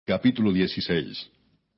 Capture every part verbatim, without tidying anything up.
Capítulo dieciséis.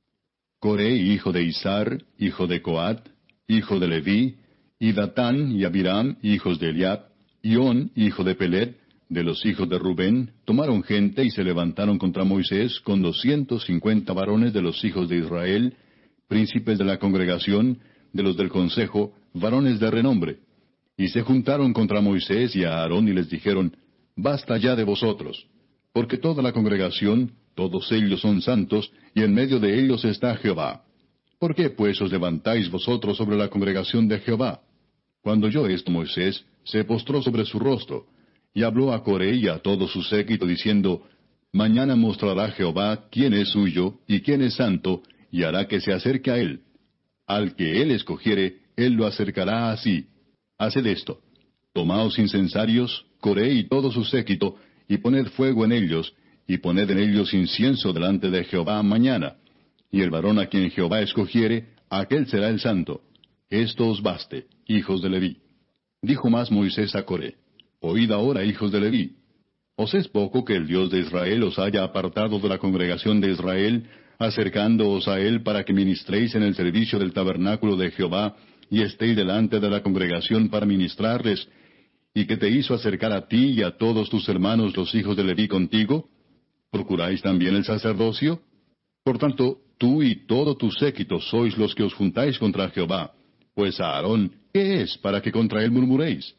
Coré, hijo de Izar, hijo de Coat, hijo de Leví, y Datán y Abiram, hijos de Eliab, y On, hijo de Pelet, de los hijos de Rubén, tomaron gente y se levantaron contra Moisés con doscientos cincuenta varones de los hijos de Israel, príncipes de la congregación, de los del consejo, varones de renombre. Y se juntaron contra Moisés y a Aarón y les dijeron, Basta ya de vosotros, porque toda la congregación, todos ellos son santos, y en medio de ellos está Jehová. ¿Por qué pues os levantáis vosotros sobre la congregación de Jehová? Cuando oyó esto Moisés, se postró sobre su rostro, y habló a Coré y a todo su séquito, diciendo, Mañana mostrará Jehová quién es suyo, y quién es santo, y hará que se acerque a él. Al que él escogiere, él lo acercará a sí. Haced esto. Tomaos incensarios, Coré y todo su séquito, y poned fuego en ellos, y poned en ellos incienso delante de Jehová mañana. Y el varón a quien Jehová escogiere, aquel será el santo. Esto os baste, hijos de Leví. Dijo más Moisés a Coré, Oíd ahora, hijos de Leví. ¿Os es poco que el Dios de Israel os haya apartado de la congregación de Israel, acercándoos a él para que ministréis en el servicio del tabernáculo de Jehová, y estéis delante de la congregación para ministrarles, y que te hizo acercar a ti y a todos tus hermanos los hijos de Leví contigo? ¿Procuráis también el sacerdocio? Por tanto, tú y todo tu séquito sois los que os juntáis contra Jehová. Pues a Aarón, ¿qué es para que contra él murmuréis?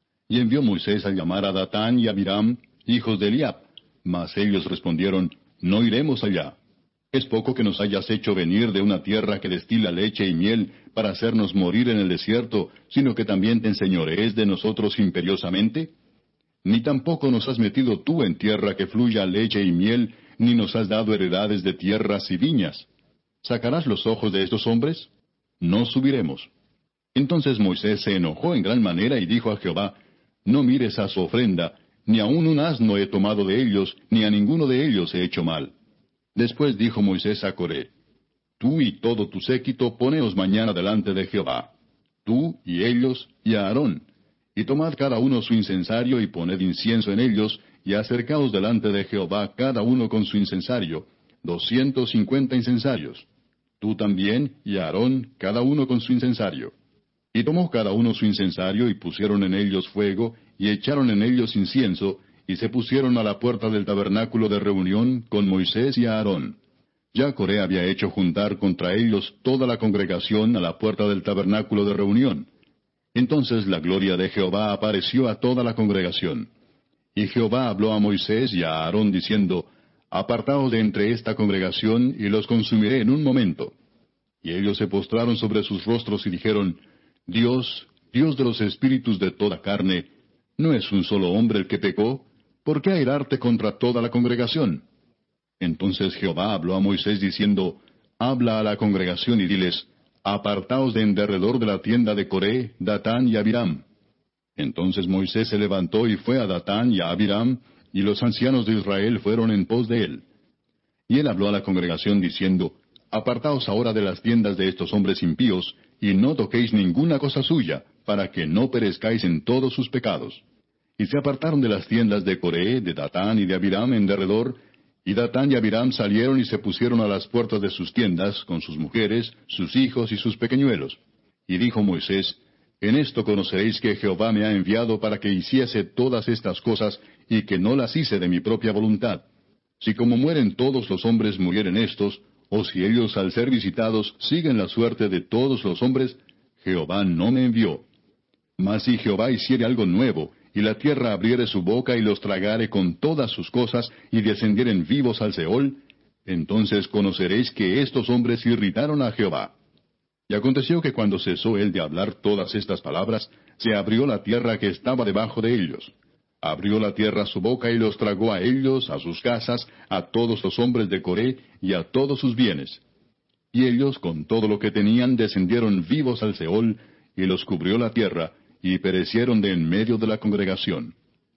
Y envió Moisés a llamar a Datán y a Abiram, hijos de Eliab. Mas ellos respondieron, No iremos allá. ¿Es poco que nos hayas hecho venir de una tierra que destila leche y miel para hacernos morir en el desierto, sino que también te enseñorees de nosotros imperiosamente? Ni tampoco nos has metido tú en tierra que fluya leche y miel, ni nos has dado heredades de tierras y viñas. ¿Sacarás los ojos de estos hombres? No subiremos. Entonces Moisés se enojó en gran manera y dijo a Jehová, No mires a su ofrenda, ni aun un asno he tomado de ellos, ni a ninguno de ellos he hecho mal. Después dijo Moisés a Coré, Tú y todo tu séquito poneos mañana delante de Jehová, tú y ellos y a Aarón, y tomad cada uno su incensario y poned incienso en ellos, y acercaos delante de Jehová cada uno con su incensario, doscientos cincuenta incensarios. Tú también y a Aarón cada uno con su incensario. Y tomó cada uno su incensario y pusieron en ellos fuego, y echaron en ellos incienso, y se pusieron a la puerta del tabernáculo de reunión con Moisés y a Aarón. Ya Coré había hecho juntar contra ellos toda la congregación a la puerta del tabernáculo de reunión. Entonces la gloria de Jehová apareció a toda la congregación. Y Jehová habló a Moisés y a Aarón diciendo, Apartaos de entre esta congregación, y los consumiré en un momento. Y ellos se postraron sobre sus rostros y dijeron, Dios, Dios de los espíritus de toda carne, ¿no es un solo hombre el que pecó? ¿Por qué airarte contra toda la congregación? Entonces Jehová habló a Moisés diciendo, Habla a la congregación y diles, Apartaos de en derredor de la tienda de Coré, Datán y Abiram. Entonces Moisés se levantó y fue a Datán y a Abiram, y los ancianos de Israel fueron en pos de él. Y él habló a la congregación diciendo, Apartaos ahora de las tiendas de estos hombres impíos, y no toquéis ninguna cosa suya, para que no perezcáis en todos sus pecados. Y se apartaron de las tiendas de Coré, de Datán y de Abiram en derredor, y Datán y Abiram salieron y se pusieron a las puertas de sus tiendas, con sus mujeres, sus hijos y sus pequeñuelos. Y dijo Moisés, En esto conoceréis que Jehová me ha enviado para que hiciese todas estas cosas, y que no las hice de mi propia voluntad. Si como mueren todos los hombres murieren estos, o si ellos al ser visitados siguen la suerte de todos los hombres, Jehová no me envió. Mas si Jehová hiciere algo nuevo, y la tierra abriere su boca y los tragare con todas sus cosas, y descendieren vivos al Seol, entonces conoceréis que estos hombres irritaron a Jehová. Y aconteció que cuando cesó él de hablar todas estas palabras, se abrió la tierra que estaba debajo de ellos. Abrió la tierra su boca y los tragó a ellos, a sus casas, a todos los hombres de Coré, y a todos sus bienes. Y ellos, con todo lo que tenían, descendieron vivos al Seol, y los cubrió la tierra, y perecieron de en medio de la congregación.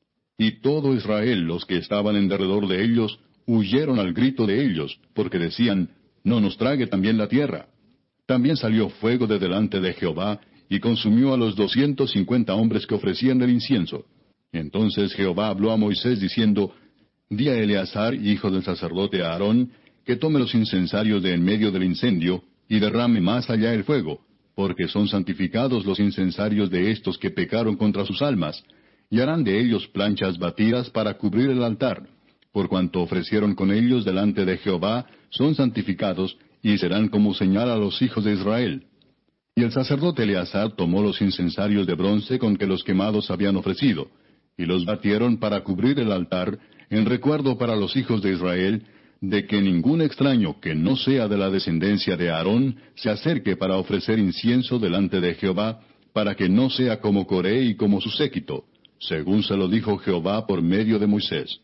Y todo Israel, los que estaban en derredor de ellos, huyeron al grito de ellos, porque decían, No nos trague también la tierra. También salió fuego de delante de Jehová, y consumió a los doscientos cincuenta hombres que ofrecían el incienso. Entonces Jehová habló a Moisés diciendo, Di a Eleazar, hijo del sacerdote Aarón, que tome los incensarios de en medio del incendio, y derrame más allá el fuego, porque son santificados los incensarios de estos que pecaron contra sus almas, y harán de ellos planchas batidas para cubrir el altar, por cuanto ofrecieron con ellos delante de Jehová, son santificados, y serán como señal a los hijos de Israel. Y el sacerdote Eleazar tomó los incensarios de bronce con que los quemados habían ofrecido, y los batieron para cubrir el altar, en recuerdo para los hijos de Israel, de que ningún extraño que no sea de la descendencia de Aarón se acerque para ofrecer incienso delante de Jehová, para que no sea como Coré y como su séquito, según se lo dijo Jehová por medio de Moisés.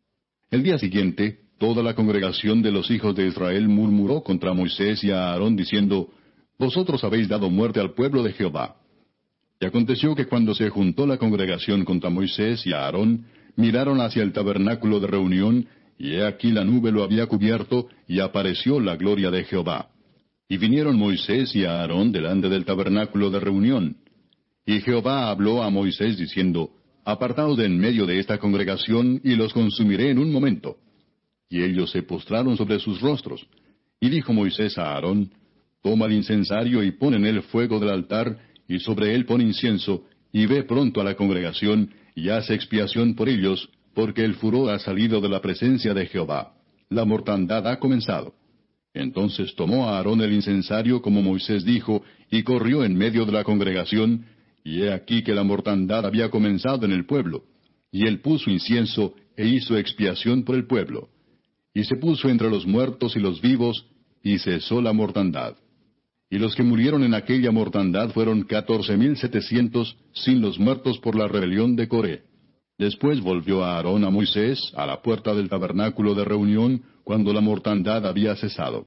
El día siguiente, toda la congregación de los hijos de Israel murmuró contra Moisés y a Aarón, diciendo, Vosotros habéis dado muerte al pueblo de Jehová. Y aconteció que cuando se juntó la congregación contra Moisés y a Aarón, miraron hacia el tabernáculo de reunión, y he aquí la nube lo había cubierto, y apareció la gloria de Jehová. Y vinieron Moisés y a Aarón delante del tabernáculo de reunión. Y Jehová habló a Moisés diciendo, Apartaos de en medio de esta congregación, y los consumiré en un momento. Y ellos se postraron sobre sus rostros. Y dijo Moisés a Aarón, Toma el incensario y pon en él fuego del altar, y sobre él pon incienso, y ve pronto a la congregación, y haz expiación por ellos, porque el furor ha salido de la presencia de Jehová. La mortandad ha comenzado. Entonces tomó a Aarón el incensario como Moisés dijo, y corrió en medio de la congregación, y he aquí que la mortandad había comenzado en el pueblo. Y él puso incienso, e hizo expiación por el pueblo. Y se puso entre los muertos y los vivos, y cesó la mortandad. Y los que murieron en aquella mortandad fueron catorce mil setecientos, sin los muertos por la rebelión de Coré. Después volvió a Aarón a Moisés, a la puerta del tabernáculo de reunión, cuando la mortandad había cesado.